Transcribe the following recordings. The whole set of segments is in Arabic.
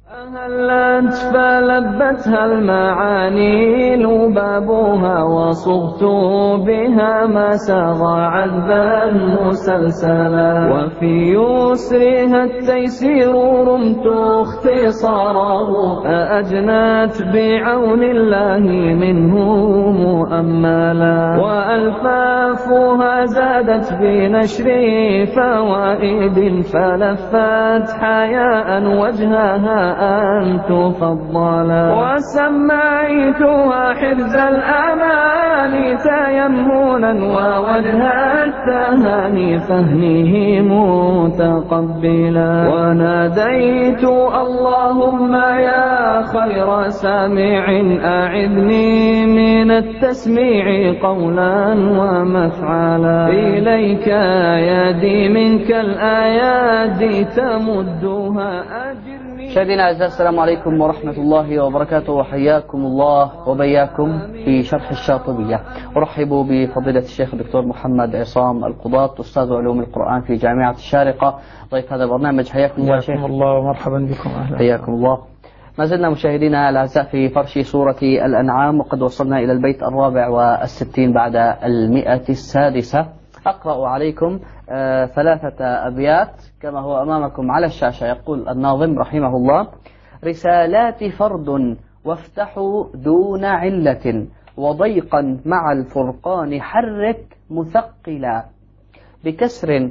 أهلت فلبتها المعاني لبابها وصغت بها ما سغى عذبا مسلسلا وفي يسرها التيسير رمت اختصاره أأجنت بعون الله منه مؤملا وألفافها زادت بنشر فوائد فلفت حياء وجهها أن تفضلا وسميتها حرز الأمان تيمنا ووجه التهاني فهمه متقبلا وناديت اللهم يا خير سامع أعذني من التسميع قولا ومفعلا إليك يدي منك الآيات تمدها أجرني. مشاهدينا الأعزاء، السلام عليكم ورحمة الله وبركاته، وحياكم الله وبياكم في شرح الشاطبية. أرحب بفضيلة الشيخ الدكتور محمد عصام القضاة، أستاذ علوم القرآن في جامعة الشارقة، ضيف هذا البرنامج. حياكم الله شيخ. حياكم الله ومرحبا بكم. أهلا. حياكم الله. ما زلنا مشاهدينا الأعزاء في فرش سورة الأنعام، وقد وصلنا إلى البيت 64 بعد 106. أقرأ عليكم 3 أبيات كما هو أمامكم على الشاشة. يقول الناظم رحمه الله: رسالات فرد وافتحوا دون علة وضيقا مع الفرقان حرك مثقلا بكسر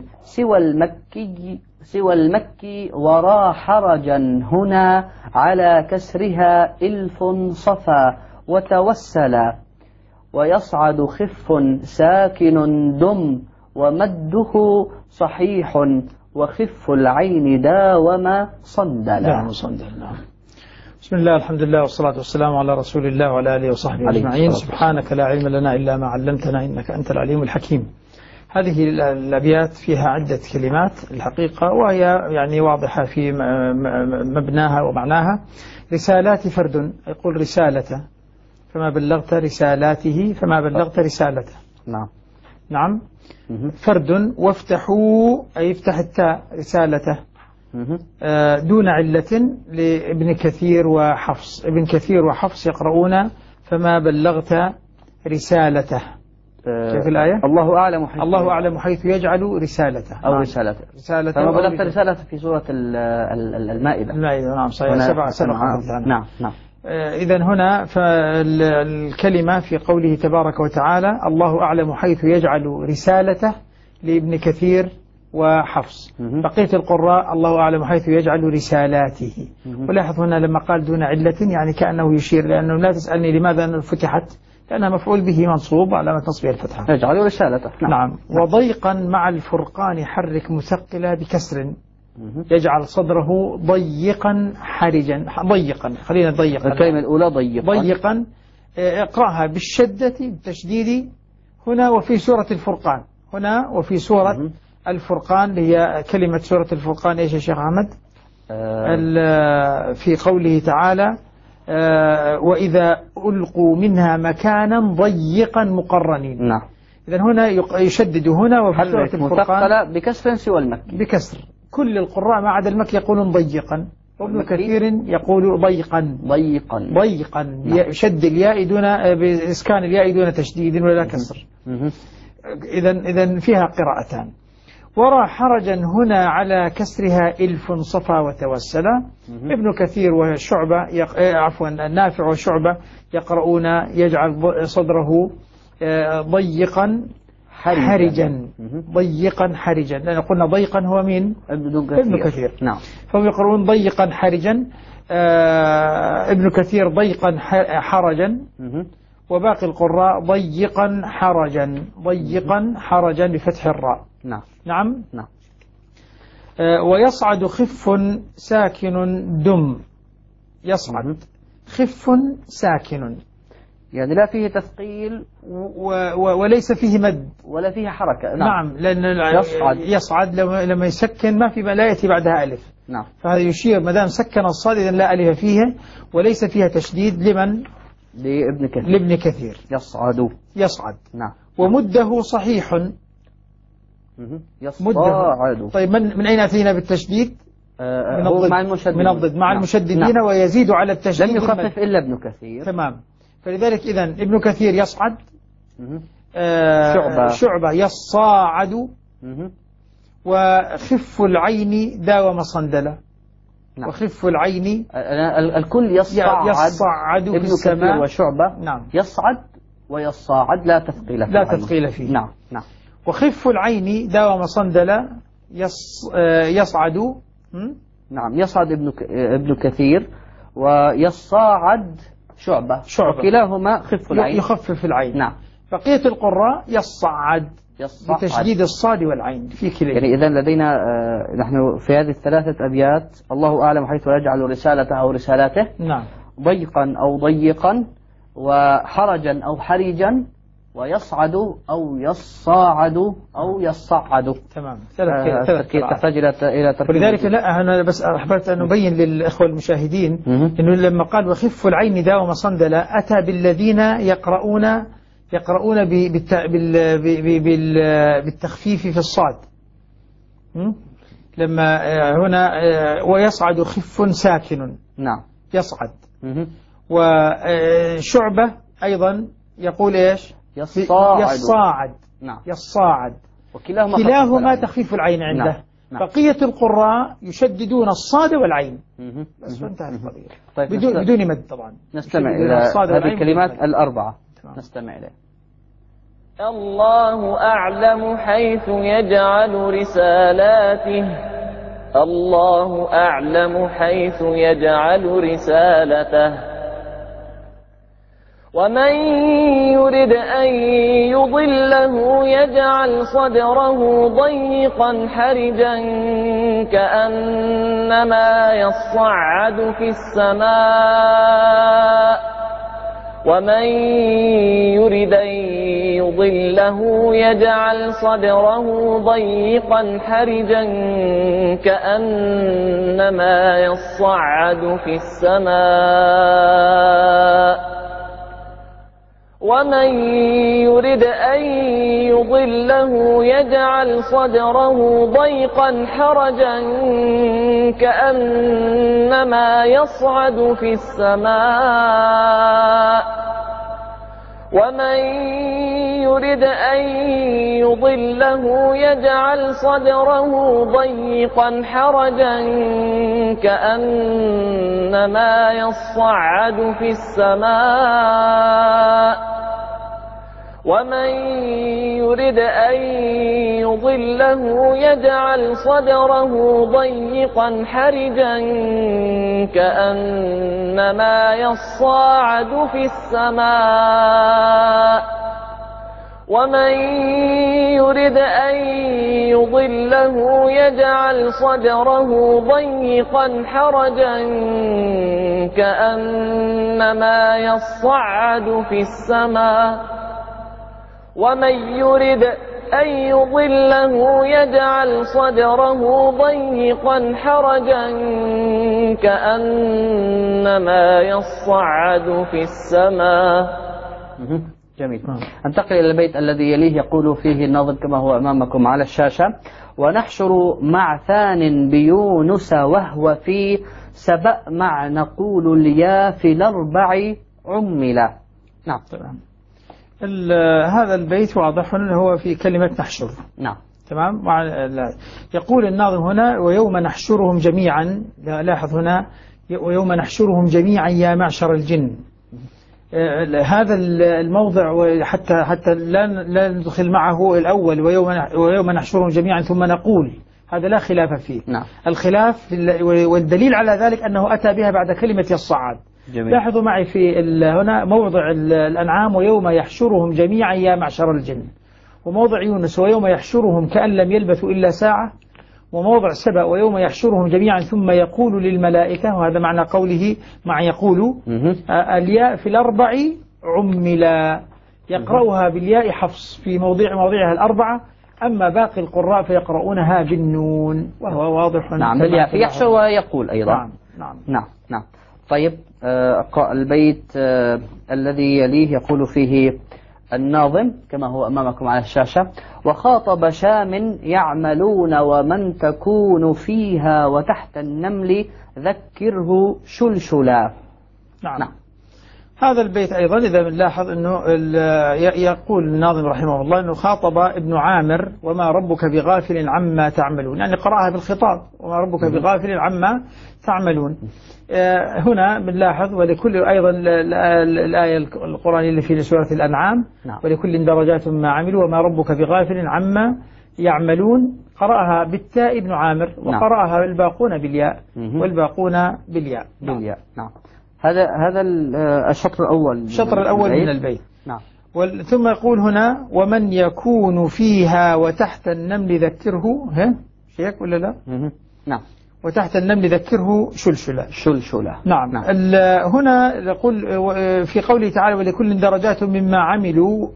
سوى المكي ورا حرجا هنا على كسرها إلف صفا وتوسلا ويصعد خف ساكن دم ومده صحيح وخف العين داوم صندلا. بسم الله، الحمد لله والصلاة والسلام على رسول الله وعلى آله وصحبه أجمعين. سبحانك لا علم لنا إلا ما علمتنا إنك أنت العليم الحكيم. هذه الأبيات فيها عدة كلمات الحقيقة، وهي يعني واضحة في مبناها ومعناها. رسالات فرد، يقول رسالته فما بلغت رسالاته فما بلغت رسالته. نعم. فرد وافتحوا أي افتح التاء رسالته دون علة لابن كثير وحفص. ابن كثير وحفص يقرؤون فما بلغت رسالته. كيف الآية؟ الله أعلم حيث يجعل رسالته أو رسالته. فما بلغت رسالته في سورة المائدة. نعم صحيح. 7 نعم. إذن هنا فالكلمة في قوله تبارك وتعالى الله أعلم حيث يجعل رسالته لابن كثير وحفص. بقية القراء الله أعلم حيث يجعل رسالاته. ولاحظ هنا لما قال دون علة يعني كأنه يشير، لأنه لا تسألني لماذا فتحت، لأنها مفعول به منصوب علامة نصبه الفتحة. يجعل رسالته. نعم. وضيقا مع الفرقان حرك مثقلا بكسر يجعل صدره ضيقا حرجا. ضيقا، خلينا ضيقا. الكلمة الأولى ضيقا اقرأها بالشدة بالتشديد هنا وفي سورة الفرقان. هنا وفي سورة الفرقان، اللي هي كلمة سورة الفرقان ايش يا شيخ أحمد؟ في قوله تعالى وإذا ألقوا منها مكانا ضيقا مقرنين. نعم. إذن هنا يشدد هنا وفي سورة الفرقان بكسر سوى المكي. بكسر. كل القراء ما عدا المكي يقولون ضيقا، وابن كثير يقول ضيقا شد الياء دون بإسكان الياء دون تشديد ولا كسر. إذن فيها قراءتان. ورا حرجا هنا على كسرها إلف صفا وتوسلا. ابن كثير وشعبة النافع وشعبة يقرؤون يجعل صدره ضيقا حرجا. ضيقا حرجا، لأن قلنا ضيقا هو مين؟ ابن كثير. نعم. فهم يقرؤون ضيقا حرجا. ابن كثير ضيقا حرجا، وباقي القراء ضيقا حرجا بفتح الراء. نعم. ويصعد خف ساكن دم. يصعد خف ساكن، يعني لا فيه تثقيل وليس فيه مد ولا فيه حركة. نعم. لأن يصعد لما يسكن ما في لا يأتي بعدها ألف. نعم. فهذا يشير ما دام سكن الصاد إذن لا ألف فيها وليس فيها تشديد. لمن؟ لابن كثير. يصعد. نعم. ومده صحيح. يصعد. طيب من أين أتينا بالتشديد؟ من الضد مع المشددين. نعم. ويزيد على التشديد. لم يخفف إلا ابن كثير. تمام. فلذلك إذن ابن كثير يصعد، شعبة يصاعد، وخف العين داوم صندلة. نعم. وخف العين الكل يصعد ابن كثير وشعبة. نعم. يصعد ويصاعد لا تثقيل فيه. نعم. وخف العين داوم صندلة يصعد. نعم. يصعد ابن كثير ويصاعد شعبة. وكلاهما خف العين، يخفف العين. نعم. بقية القراء يصعد بتشديد الصاد والعين في كليهما. يعني إذن لدينا نحن في هذه الثلاثة أبيات الله أعلم حيث يجعل رسالته أو رسالاته. نعم. ضيقا أو ضيقا، وحرجا أو حرجا، ويصعد أو يصاعد أو يصعد. تمام. تحتاج إلى تركيب. ولذلك لا، أنا بس أحببت أن أبين للإخوة المشاهدين إنه لما قال وخف العين داوم صندلة أتى بالذين يقرؤون بالتخفيف في الصاد. لما هنا ويصعد خف ساكن. نعم. يصعد. وشعبة أيضا يقول إيش؟ يصاعد. نعم. يصاعد. وكلاهما تخفيف العين عنده. نعم. بقية القراء يشددون الصاد والعين. بس انتهى القضية. طيب بدون مد طبعا. نستمع إلى هذه الكلمات الأربعة. نستمع إليه. الله أعلم حيث يجعل رسالاته. الله أعلم حيث يجعل رسالته. ومن يرد أن يضله يجعل صدره ضيقا حرجا كأنما يصعد في السماء. ومن يرد أن يضله يجعل صدره ضيقا حرجا كأنما يصعد في السماء. ومن يرد أن يضله يجعل صدره ضيقا حرجا كأنما يصعد في السماء. ومن يرد أن يضله يجعل صدره ضيقا حرجا كأنما يصعد في السماء. ومن يرد أن يضله يجعل صدره ضيقا حرجا كأنما يصعد في السماء. ومن يرد أن يضله يجعل صدره ضيقا حرجا كأنما يصعد في السماء. ومن يرد أن يضله يجعل صدره ضيقا حرجا كأنما يصعد في السماء. جميل. انتقل إلى البيت الذي يليه، يقول فيه الناظم كما هو أمامكم على الشاشة: ونحشر مع ثان بيونس وهو في سبأ مع نقول اليا في الأربع عملا. نعم. هذا البيت واضح هو في كلمة نحشر. نعم. تمام. يقول الناظم هنا: ويوم نحشرهم جميعا. لاحظ هنا: ويوم نحشرهم جميعا يا معشر الجن. هذا الموضع حتى لا ندخل معه الأول ويوم نحشرهم جميعا ثم نقول، هذا لا خلاف فيه. نعم. الخلاف والدليل على ذلك أنه أتى بها بعد كلمة يصعد. جميل. لاحظوا معي في هنا موضع الأنعام: ويوم يحشرهم جميعا يا معشر الجن، وموضع يونس: ويوم يحشرهم كأن لم يلبثوا إلا ساعة، وموضع سبأ: ويوم يحشرهم جميعا ثم يقول للملائكة. وهذا معنى قوله مع يقول. الياء في الأربع عملا، يقرأها بالياء حفص في موضعها الأربعة، أما باقي القراء فيقرؤونها بالنون، وهو واضح. نعم. بالياء في يحشر ويقول أيضا. نعم. نعم. نعم. نعم. طيب، أقرأ البيت الذي يليه، يقول فيه: الناظم كما هو أمامكم على الشاشة: وخاطب شام يعملون ومن تكون فيها وتحت النمل ذكره شلشلا. نعم. هذا البيت أيضا إذا بنلاحظ أنه يقول الناظم رحمه الله أنه خاطب ابن عامر وما ربك بغافل عما تعملون، يعني قرأها بالخطاب وما ربك بغافل عما تعملون. هنا بنلاحظ ولكل أيضا الآية القرآنية اللي في سورة الأنعام: ولكل درجات ما عملوا وما ربك بغافل عما يعملون، قرأها بالتاء ابن عامر وقرأها الباقون بالياء والباقون بالياء. نعم. هذا الشطر الأول من البيت. نعم. ثم يقول هنا: ومن يكون فيها وتحت النمل ذكره، شيك ولا لا؟ نعم. وتحت النمل ذكره شلشلا. نعم. هنا يقول في قوله تعالى: ولكل درجات مما عملوا.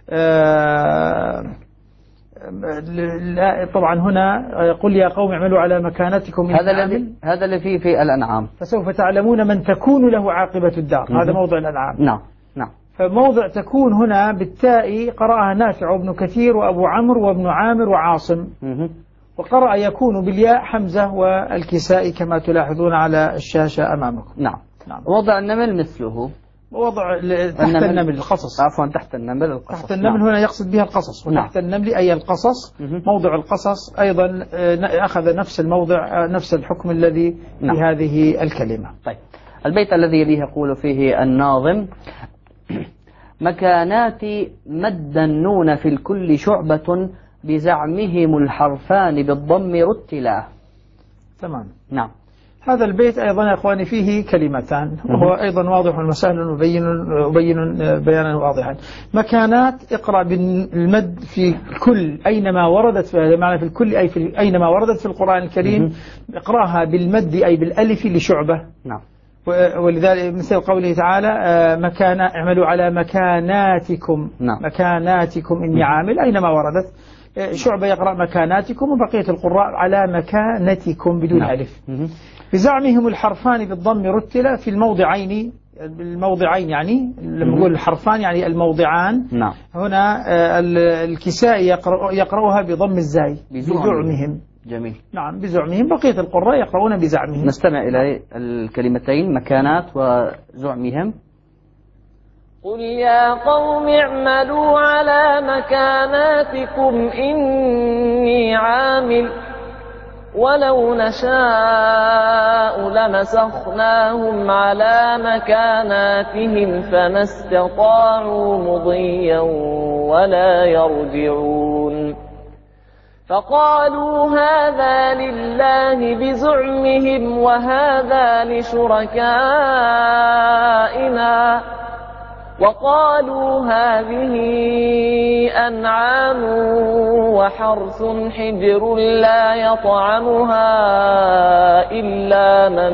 طبعا هنا قل يا قوم اعملوا على مكانتكم. هذا اللي فيه في الأنعام: فسوف تعلمون من تكون له عاقبة الدار. هذا موضع الأنعام. نعم. فموضع تكون هنا بالتاء قرأها نافع وابن كثير وأبو عمرو وابن عامر وعاصم. وقرأ يكون بالياء حمزة والكسائي كما تلاحظون على الشاشة أمامكم. نعم. وضع النمل مثله وضع تحت النمل القصص. عفوا، تحت النمل القصص. تحت النمل هنا يقصد بها القصص، وتحت النمل أي القصص. موضع القصص أيضا أخذ نفس الموضع، نفس الحكم الذي في هذه الكلمة. طيب، البيت الذي يليه يقول فيه الناظم: مكانات مد النون في الكل شعبة بزعمهم الحرفان بالضم رتلا. تمام. نعم. هذا البيت أيضا يا أخواني فيه كلمتان، وهو أيضا واضح وسهل وبين بيانا واضحا. مكانات اقرأ بالمد في كل أينما وردت، في معنى في الكل أي في أينما وردت في القرآن الكريم اقرأها بالمد أي بالألف لشعبة. نعم. ولذلك مثل قوله تعالى: اعملوا على مكاناتكم. مكاناتكم إني عامل، أينما وردت. شعبة يقرأ مكاناتكم، وبقية القراء على مكانتكم بدون ألف. بزعمهم الحرفان بالضم رتلا في الموضعين. يعني لما نقول الحرفان يعني الموضعان. هنا الكسائي يقرأها بضم الزاي بزعمهم. جميل. نعم، بزعمهم. بقية القراء يقرؤون بزعمهم. نستمع إلى الكلمتين مكانات وزعمهم. قل يا قوم اعملوا على مكاناتكم إني عامل ولو نشاء لمسخناهم على مكاناتهم فما استطاعوا مضيا ولا يرجعون فقالوا هذا لله بزعمهم وهذا لشركائنا وقالوا هذه أنعام وحرث حجر لا يطعمها إلا من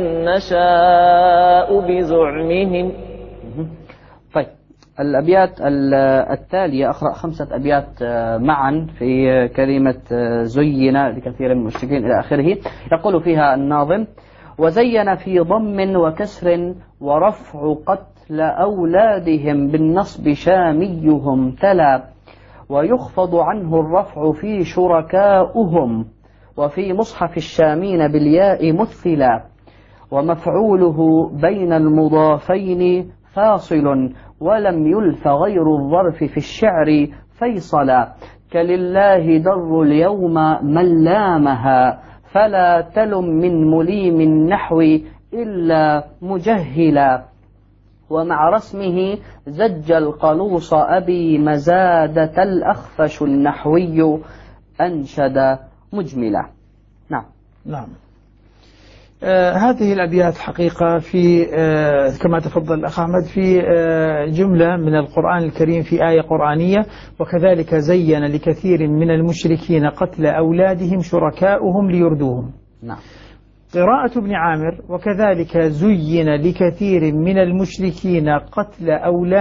نشاء بزعمهم. طيب، الأبيات التالية أقرأ 5 أبيات معا في كلمة زين لكثير من المشركين إلى آخره. يقول فيها الناظم: وزين في ضم وكسر ورفع قتل أولادهم بالنصب شاميهم تلا ويخفض عنه الرفع في شركاؤهم وفي مصحف الشامين بالياء مثلا ومفعوله بين المضافين فاصل ولم يلف غير الظرف في الشعر فيصلا كلله در اليوم من لامها فلا تلم من مليم النحو إلا مجهلا ومع رسمه زج القلوص أبي مزادة الأخفش النحوي أنشد مجملا. نعم. هذه الأبيات حقيقة في كما تفضل الأخ أحمد في جملة من القرآن الكريم في آية قرآنية. وكذلك زين لكثير من المشركين قتل أولادهم شركاؤهم ليردوهم. نعم. قراءة ابن عامر: وكذلك زين لكثير من المشركين قتل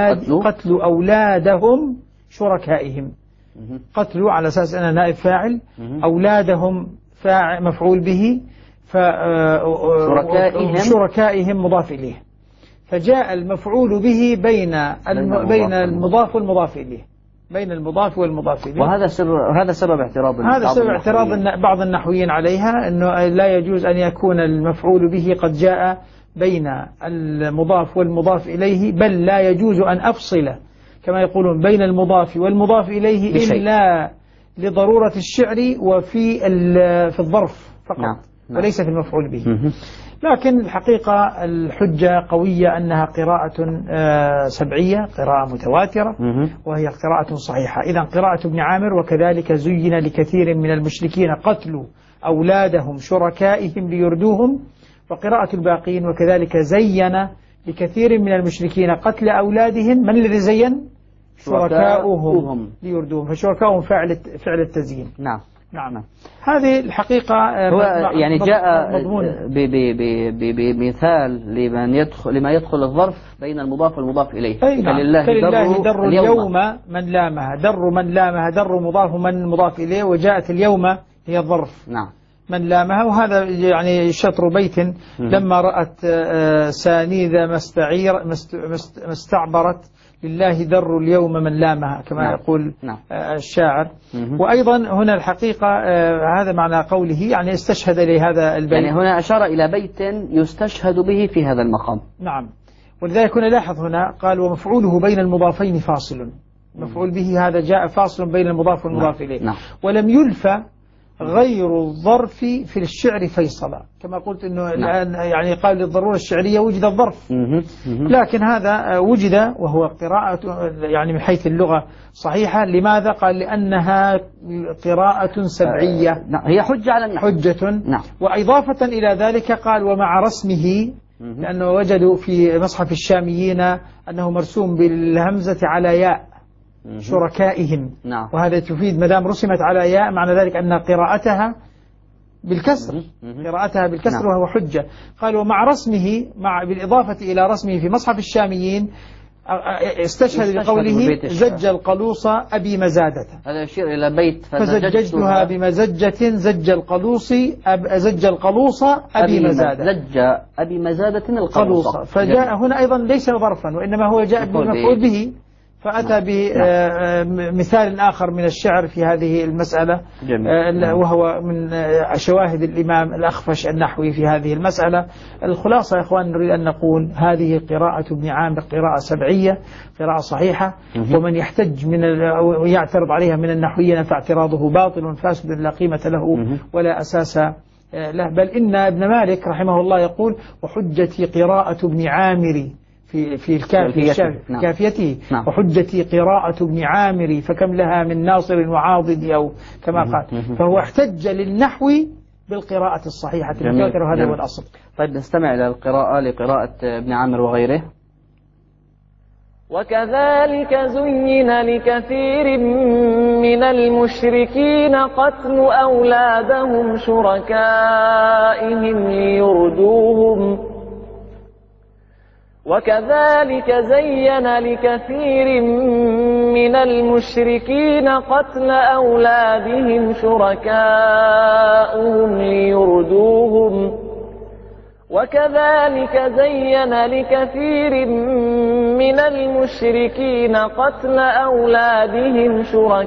أولادهم شركائهم. قتلوا على أساس أنها نائب فاعل، أولادهم فاعل مفعول به، شركائهم مضاف إليه. فجاء المفعول به بين المضاف والمضاف إليه، بين المضاف والمضاف إليه. وهذا سبب اعتراض بعض النحويين عليها، أنه لا يجوز أن يكون المفعول به قد جاء بين المضاف والمضاف إليه، بل لا يجوز أن أفصل كما يقولون بين المضاف والمضاف إليه إلا لضرورة الشعر وفي الظرف فقط. نعم. وليس في المفعول به. لكن الحقيقة الحجة قوية أنها قراءة سبعية، قراءة متواترة، وهي قراءة صحيحة. إذن قراءة ابن عامر: وكذلك زين لكثير من المشركين قتل أولادهم شركائهم ليردوهم. وقراءة الباقين: وكذلك زين لكثير من المشركين قتل أولادهم. من الذي زين؟ شركاؤهم ليردوهم. فشركاؤهم فعل التزيين. نعم. نعم. هذه الحقيقة هو يعني جاء بمثال لما يدخل الظرف بين المضاف والمضاف إليه. كلله در اليوم من لامها، در من لامها، در مضاف من مضاف إليه، وجاءت اليوم هي الظرف. نعم. من لامها. وهذا يعني شطر بيت: لما رأت سانيذ ما استعبرت لله در اليوم من لامها، كما يقول الشاعر. وأيضا هنا الحقيقة هذا معنى قوله، يعني استشهد لهذا البيت، يعني هنا أشار إلى بيت يستشهد به في هذا المقام. نعم. ولذلك هنا لاحظ هنا قال: ومفعوله بين المضافين فاصل. مفعول به هذا جاء فاصل بين المضاف والمضاف إليه. ولم يلفى غير الظرف في الشعر فيصلا، كما قلت أنه الآن يعني قال للضرورة الشعرية وجد الظرف، لكن هذا وجد وهو قراءة يعني من حيث اللغة صحيحة. لماذا؟ قال: لأنها قراءة سبعية. هي حجة على النحو. حجة. وإضافة إلى ذلك قال: ومع رسمه، لأنه وجدوا في مصحف الشاميين أنه مرسوم بالهمزة على ياء شركائهم. وهذا تفيد مدام رسمت على ياء معنى ذلك أن قراءتها بالكسر، قراءتها بالكسر، وهو حجة. قال: ومع رسمه، بالإضافة إلى رسمه في مصحف الشاميين، استشهد بقوله: زج القلوص أبي مزادة. هذا يشير إلى بيت: فزججتها بمزجة زج القلوص أبي مزادة. زج أبي مزادة القلوص. فجاء هنا أيضا ليس ظرفا، وإنما هو جاء بالمفعول به، فأتى بمثال آخر من الشعر في هذه المسألة. وهو من شواهد الإمام الأخفش النحوي في هذه المسألة. الخلاصة يا إخوان، نريد أن نقول هذه قراءة ابن عامر قراءة سبعية، قراءة صحيحة. ومن يحتج ويعترض عليها من النحويين فاعتراضه باطل فاسد لا قيمة له ولا أساس له. بل إن ابن مالك رحمه الله يقول: وحجتي قراءة ابن عامر في كافيته. وحجتي قراءة ابن عامر فكم لها من ناصر وعاضد، أو كما قال. فهو احتج للنحو بالقراءة الصحيحة المتواترة، وهذا هو الأصل. طيب نستمع إلى لقراءة ابن عامر وغيره. وكذلك زين لكثير من المشركين قتل أولادهم شركائهم ليردوهم. وكذلك زين لكثير من المشركين قتل أولادهم شركاؤهم ليردوهم. وكذلك زين لكثير من المشركين قتل أولادهم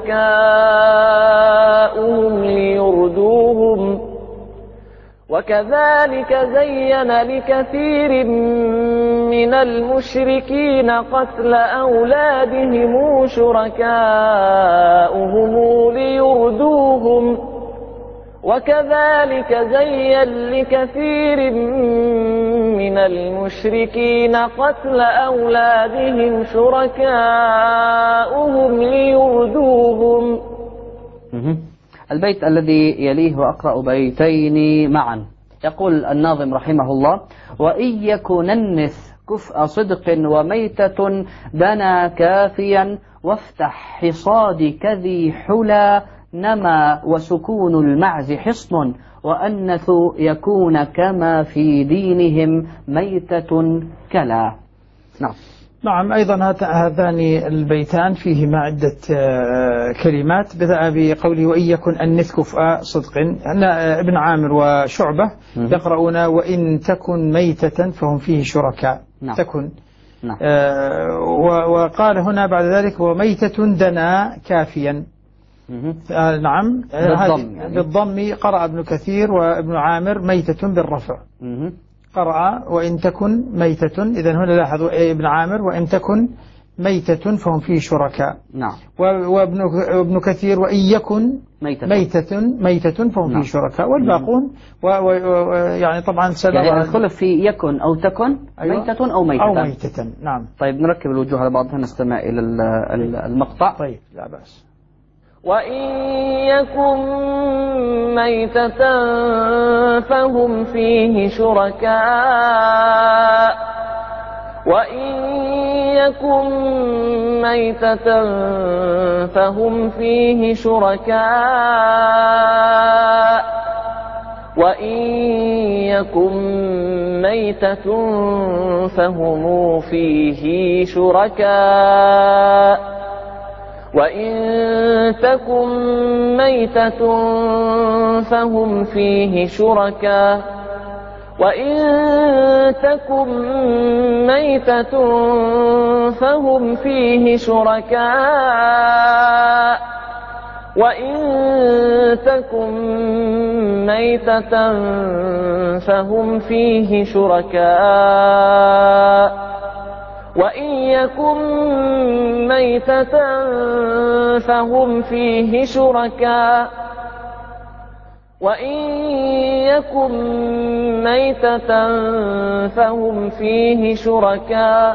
شركاؤهم ليردوهم. وكذلك زين لكثير من المشركين قتل أولادهم شركاؤهم ليردوهم. وكذلك زين لكثير من المشركين قتل أولادهم شركاؤهم ليردوهم. البيت الذي يليه وأقرأ بيتين معا. يقول الناظم رحمه الله: وإن يكن النث كفء صدق وميتة دنا كافيا، وافتح حصادك ذي حلا نما، وسكون المعز حصن، وأنث يكون كما في دينهم ميتة كلا. نعم. نعم، أيضا هذان البيتان فيهما عدة كلمات. بدأ بقوله وإن يكن النث كفء صدق، أن ابن عامر وشعبة يقرؤون وإن تكن ميتة فهم فيه شركاء. نعم. تكن. نعم. وقال هنا بعد ذلك وميتة دنا كافيا. نعم، بالضم قرأ ابن كثير وابن عامر ميتة بالرفع. قرأ وإن تكن ميتة، إذن هنا لاحظوا ابن عامر وإن تكن ميتة فهم فيه شركاء. نعم. وابن كثير وإن يكن ميتة فهم فيه شركاء، والباقون يعني طبعا يعني الخلف في يكن أو تكن. أيوة. ميتة أو ميتة. نعم. طيب نركب الوجوه على بعضها، نستمع إلى المقطع. طيب لا بأس. وإن يكن ميتة فهم فيه شركاء، وإن يكن ميتة فهم فيه شركاء، وإن يكن ميتة فهم فيه شركاء، وإن تكن ميتة فهم فيه شركاء، وإن تكن ميتة فهم فيه شركاء، وإن تكن ميتة فهم فيه شركاء، وإن يكن ميتة فهم فيه شركاء، وإن يكن ميتة فهم فيه شركاء.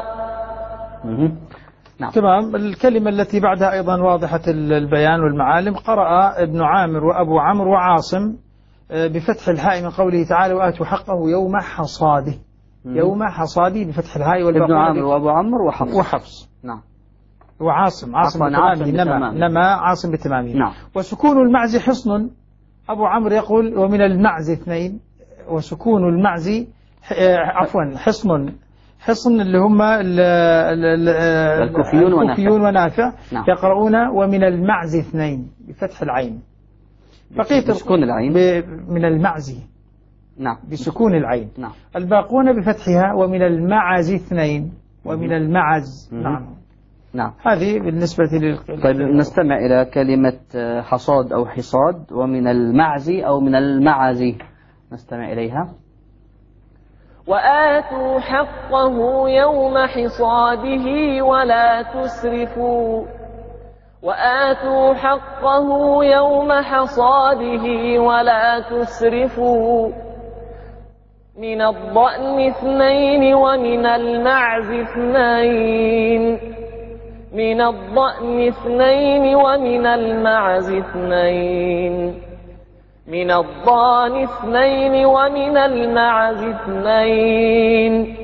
نعم. تمام. الكلمة التي بعدها أيضا واضحة البيان والمعالم. قرأ ابن عامر وأبو عمرو وعاصم بفتح الهاء من قوله تعالى وآتوا حقه يوم حصاده. يوم حصاده بفتح الهاء والباقون. ابن عامر وأبو عمرو وحفص. نعم. وعاصم بتمامه. نما عاصم بتمامه. نعم. وسكون المعز حصن. أبو عمرو يقول ومن المعز اثنين. وسكون المعز حصن اللي هم الكوفيون ونافع. نعم. يقرؤون ومن المعز اثنين بفتح العين. بقية بسكون العين من المعز. نعم. بسكون العين. نعم. الباقون بفتحها ومن المعز اثنين. ومن المعز. نعم. هذه بالنسبة طيب نستمع إلى كلمة حصاد أو حصاد. ومن المعز أو من المعز، نستمع إليها. وآتوا حقه يوم حصاده ولا تسرفوا، وآتوا حقه يوم حصاده ولا تسرفوا. من الضأن اثنين ومن المعز اثنين، من الضأن اثنين ومن المعز اثنين، من الضأن اثنين ومن المعز اثنين.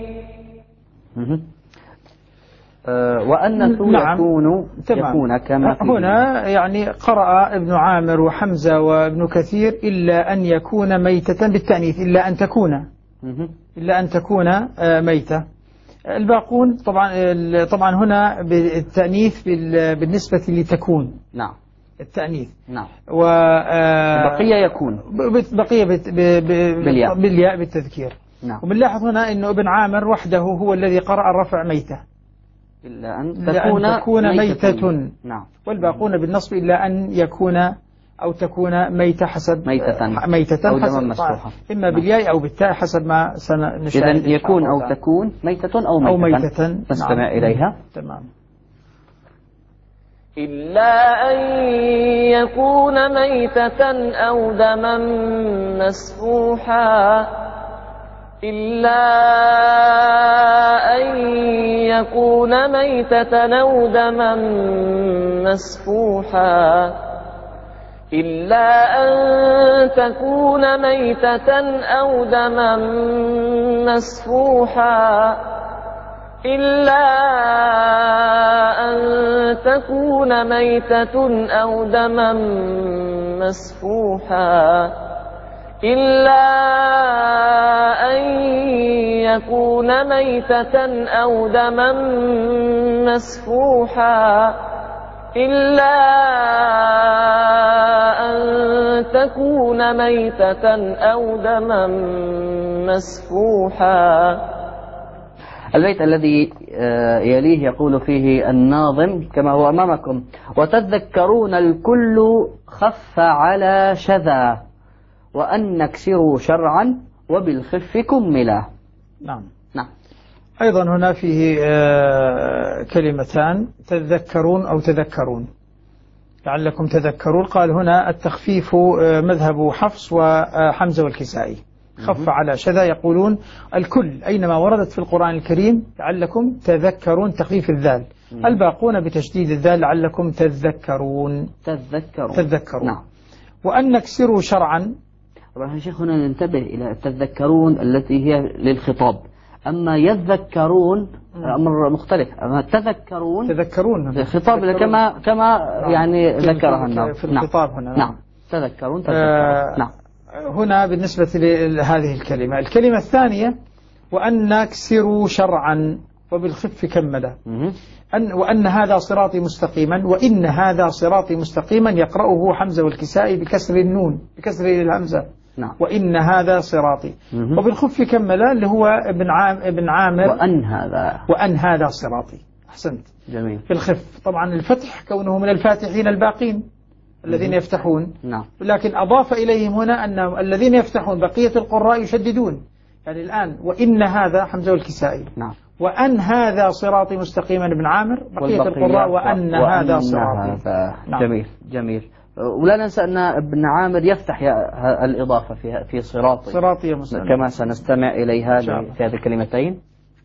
وأنث يكون كما فيه. هنا يعني قرأ ابن عامر وحمزة وابن كثير إلا أن يكون ميتة بالتأنيث، إلا أن تكون ميتة. الباقون طبعا هنا بالتأنيث بالنسبة لتكون. نعم. التأنيث. نعم. بقية يكون. بقية بالياء بالتذكير. نعم. وبنلاحظ هنا إنه ابن عامر وحده هو الذي قرأ الرفع ميتة. إلا أن تكون ميتة. نعم. والباقون بالنصب إلا أن يكون أو تكون ميتة حسب ميتة أو دما مسفوحة، إما بالياء أو بالتاء حسب ما سنشاهد. إذن يكون أو تكون ميتة أو ميتة. نستمع نعم. إليها. تمام. إلا أن يكون ميتة أو دما مسفوحا، إلا أن يكون ميتة أو دما مسفوحا، إلا أن تكون ميتة أو دما مسفوحا، إلا أن تكون ميتة أو دما مسفوحا، إلا أن يكون ميتة أو دما مسفوحا إلا أن تكون ميتة أو دما مسفوحا. البيت الذي يليه يقول فيه الناظم كما هو أمامكم: وتذكرون الكل خف على شذا وأن نكسروا شرعا وبالخف كملا. نعم. نعم. أيضا هنا فيه كلمتان: تذكرون أو تذكرون، لعلكم تذكرون. قال هنا التخفيف مذهب حفص وحمزة والكسائي. خف على شذا يقولون الكل أينما وردت في القرآن الكريم لعلكم تذكرون، تخفيف الذال. الباقون بتشديد الذال لعلكم تذكرون. تذكرون. نعم. وأن نكسروا شرعا. طبعا يا شيخ هنا ننتبه إلى التذكرون التي هي للخطاب، أما يذكرون أمر مختلف. أما تذكرون خطاب كما يعني ذكرها الناظم في الخطاب هنا. نعم. تذكرون. نعم. هنا بالنسبة لهذه الكلمة الثانية: وأن نكسروا شرعا وبالخف كملا. وأن هذا صراطي مستقيما، وإن هذا صراطي مستقيما يقرأه حمزة والكسائي بكسر النون، بكسر الهمزة. نعم. وإن هذا صراطي. وبالخف كملا اللي هو ابن عامر: وأن هذا صراطي. أحسنت. جميل. بالخف طبعا الفتح كونه من الفاتحين الباقين الذين يفتحون. نعم. لكن أضاف إليهم هنا أن الذين يفتحون بقية القراء يشددون. يعني الآن وإن هذا حمزة والكسائي. نعم. وأن هذا صراطي مستقيما ابن عامر بقية القراء وأن هذا صراطي. نعم. جميل جميل. ولا ننسى أن ابن عامر يفتح الإضافة في صراطي كما سنستمع إليها في هذه الكلمتين.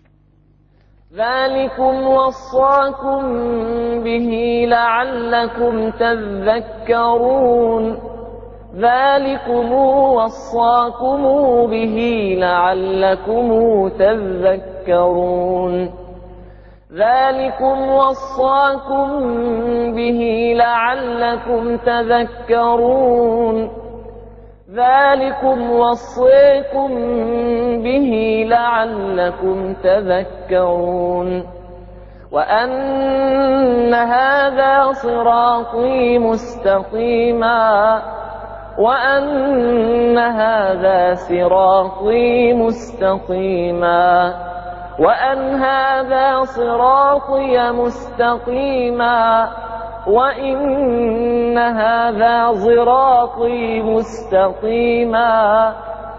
ذلكم وصاكم به لعلكم تذكرون. ذلكم وصاكم به لعلكم تذكرون. ذلكم وصاكم به لعلكم تذكرون. ذلكم وصيكم به لعلكم تذكرون. وأن هذا صراطي مستقيما وأن هذا صراطي مستقيما وأن هذا صراطي مستقيما وإن هذا صراطي مستقيما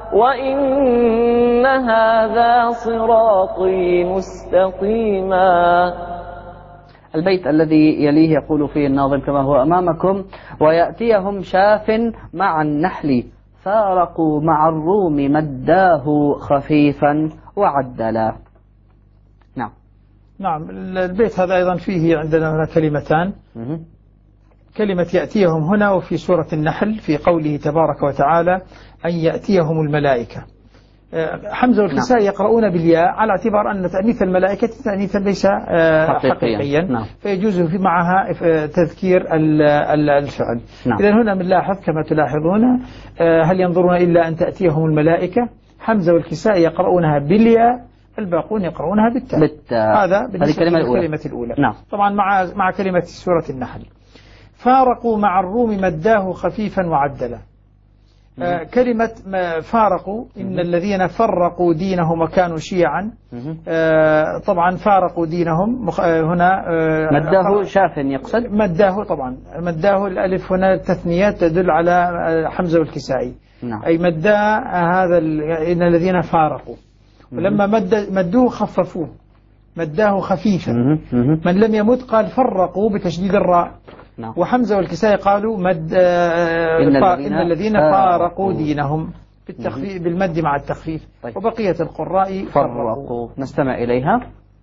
وإن هذا صراطي مستقيما. البيت الذي يليه يقول فيه الناظم كما هو أمامكم: ويأتيهم شاف مع النحل فارقوا مع الروم مداه خفيفا وعدلا. نعم. نعم. البيت هذا أيضا فيه عندنا هنا كلمتان. كلمة يأتيهم هنا وفي سورة النحل في قوله تبارك وتعالى أن يأتيهم الملائكة. حمزة والكسائي يقرؤون بالياء على اعتبار أن تأنيث الملائكة تأنيثا ليس حقيقيا. نعم. فيجوز في معها تذكير الفعل. نعم. إذن هنا بنلاحظ كما تلاحظون هل ينظرون إلا أن تأتيهم الملائكة. حمزة والكسائي يقرؤونها بالياء، الباقون يقرؤونها بالتاء. هذا بالنسبة للكلمة الأولى. نعم. طبعا مع كلمة سورة النحل. فارقوا مع الروم مداه خفيفا وعدلا. كلمة فارقوا إن الذين فرقوا دينهم وكانوا شيعا. طبعا فارقوا دينهم هنا مداه شاف يقصد. مداه طبعا مداه الألف هنا التثنية تدل على حمزة والكسائي. نعم. أي مدا هذا إن الذين فارقوا، ولما مدوه خففوه مداه خفيفا. من لم يمد قال فرقوا بتشديد الراء. نعم. وحمزة والكسائي قالوا إن الذين فارقوا دينهم بالمد مع التخفيف. طيب. وبقية القراء فرقوا. نستمع إليها.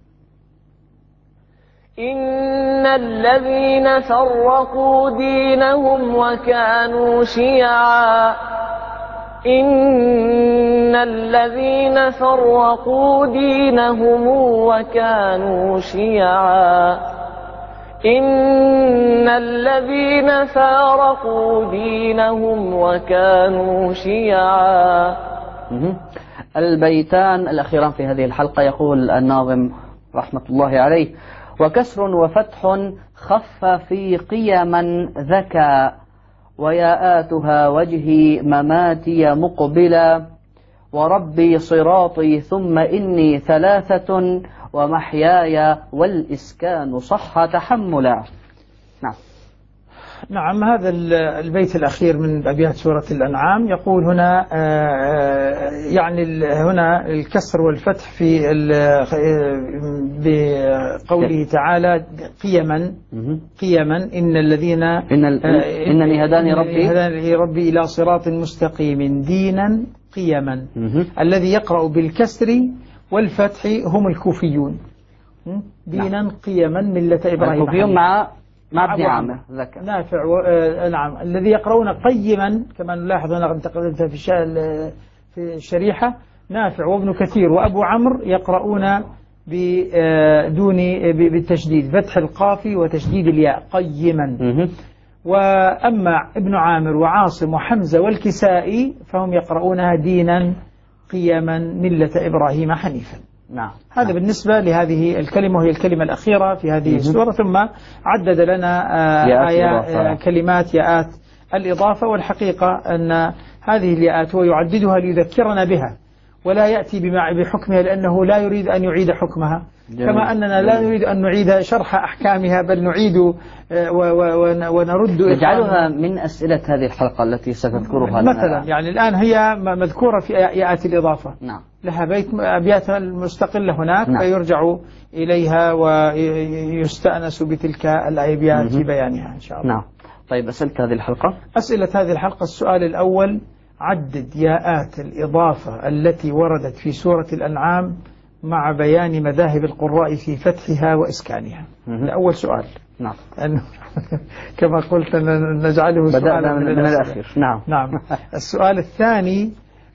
إن الذين فرقوا دينهم وكانوا شيعا إن الذين فرقوا دينهم وكانوا شيعا إن الذين فارقوا دينهم وكانوا شيعا. البيتان الأخيران في هذه الحلقة يقول الناظم رحمة الله عليه: وكسر وفتح خف في قيما ذكى، وياءاتها وجهي مماتي مقبلا، وربي صراطي ثم إني ثلاثة، ومحياي والإسكان صح تحملا. نعم، هذا البيت الأخير من أبيات سورة الأنعام يقول هنا يعني هنا الكسر والفتح في بقوله تعالى قيما إن الذين إنني هداني ربي إلى صراط مستقيم دينا قيما. الذي يقرأ بالكسر والفتح هم الكوفيون. دينا قيما ملة إبراهيم. الكوفيون مع ابن عامر نافع نعم. الذي يقرؤون قيما كما نلاحظ هنا قد تقدمت في الشريحة، نافع وابن كثير وأبو عمرو يقرؤون بدون بالتشديد، فتح القاف وتشديد الياء قيما. وأما ابن عامر وعاصم وحمزة والكسائي فهم يقرؤونها دينا قيما ملة إبراهيم حنيفا. نعم. هذا بالنسبة لهذه الكلمة، وهي الكلمة الأخيرة في هذه السورة. ثم عدد لنا كلمات ياءات الإضافة، والحقيقة أن هذه الياءات هو يعددها ليذكرنا بها ولا يأتي بحكمها، لأنه لا يريد أن يعيد حكمها. جميل. كما أننا لا نريد أن نعيد شرح أحكامها، بل نعيد ونرد نجعلها من أسئلة هذه الحلقة التي ستذكرها مثلا. يعني الآن هي مذكورة في ياءات الإضافة. نعم. لها أبيات مستقلة هناك. نعم. فيرجع إليها ويستأنس بتلك الأبيات في بيانها إن شاء الله. نعم. طيب، أسئلة هذه الحلقة. أسئلة هذه الحلقة: السؤال الأول: عدد ياءات الإضافة التي وردت في سورة الأنعام مع بيان مذاهب القراء في فتحها وإسكانها. أول سؤال. نعم. كما قلت نجعله سؤالا من الأخير. نعم. السؤال الثاني: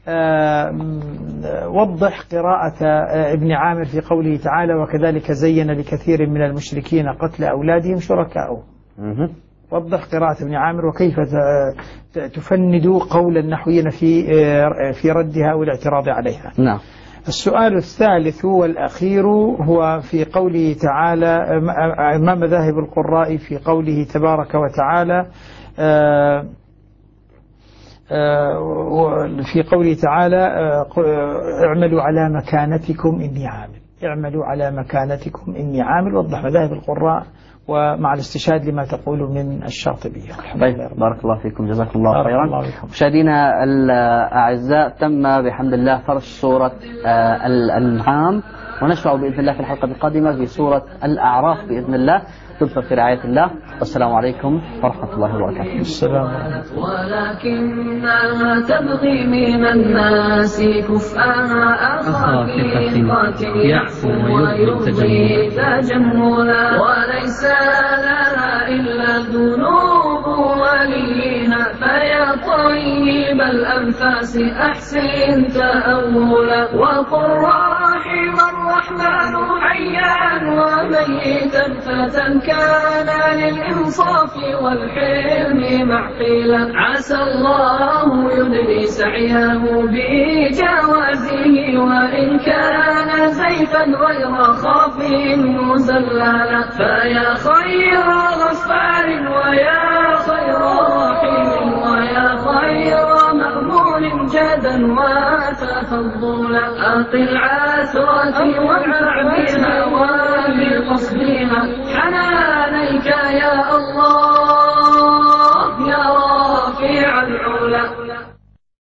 وضح قراءة ابن عامر في قوله تعالى: وكذلك زين لكثير من المشركين قتل أولادهم شركاؤهم. وضح قراءة ابن عامر وكيف تفند قول النحويين في ردها والاعتراض عليها. نعم. السؤال الثالث والأخير هو في قوله تعالى: ما مذاهب القراء في قوله تبارك وتعالى في قوله تعالى: اعملوا على مكانتكم إني عامل. اعملوا على مكانتكم إني عامل. وضح مذاهب القراء ومع الاستشهاد لما تقول من الشاطبية. بارك الله فيكم، جزاكم الله خيرا. مشاهدينا الأعزاء، تم بحمد الله فرش سورة الأنعام، ونشرع بإذن الله في الحلقة القادمة في سورة الأعراف بإذن الله. دمتم في رعاية الله، والسلام عليكم ورحمة الله وبركاته. السلام عليكم. ولكنها تبغي من الناس كفءها أخا في قاتل يعفو ويرضي تجملا، وليس لها إلا الذنوب وليها، فيا طيب الأنفاس أحسن تأولا، وقل رحم الرحمن حيا وميتا فتى كان للإنصاف والحلم معقلا، عسى الله يدري سعيه بجوازه، وإن كان زيفا غير خاف مزللا، فيا خير غفار ويا خير رحيم ويا خير مأمون جدا وتفضلا، أقل عثرتي وادفع بها وبقصدها حنانيك يا الله.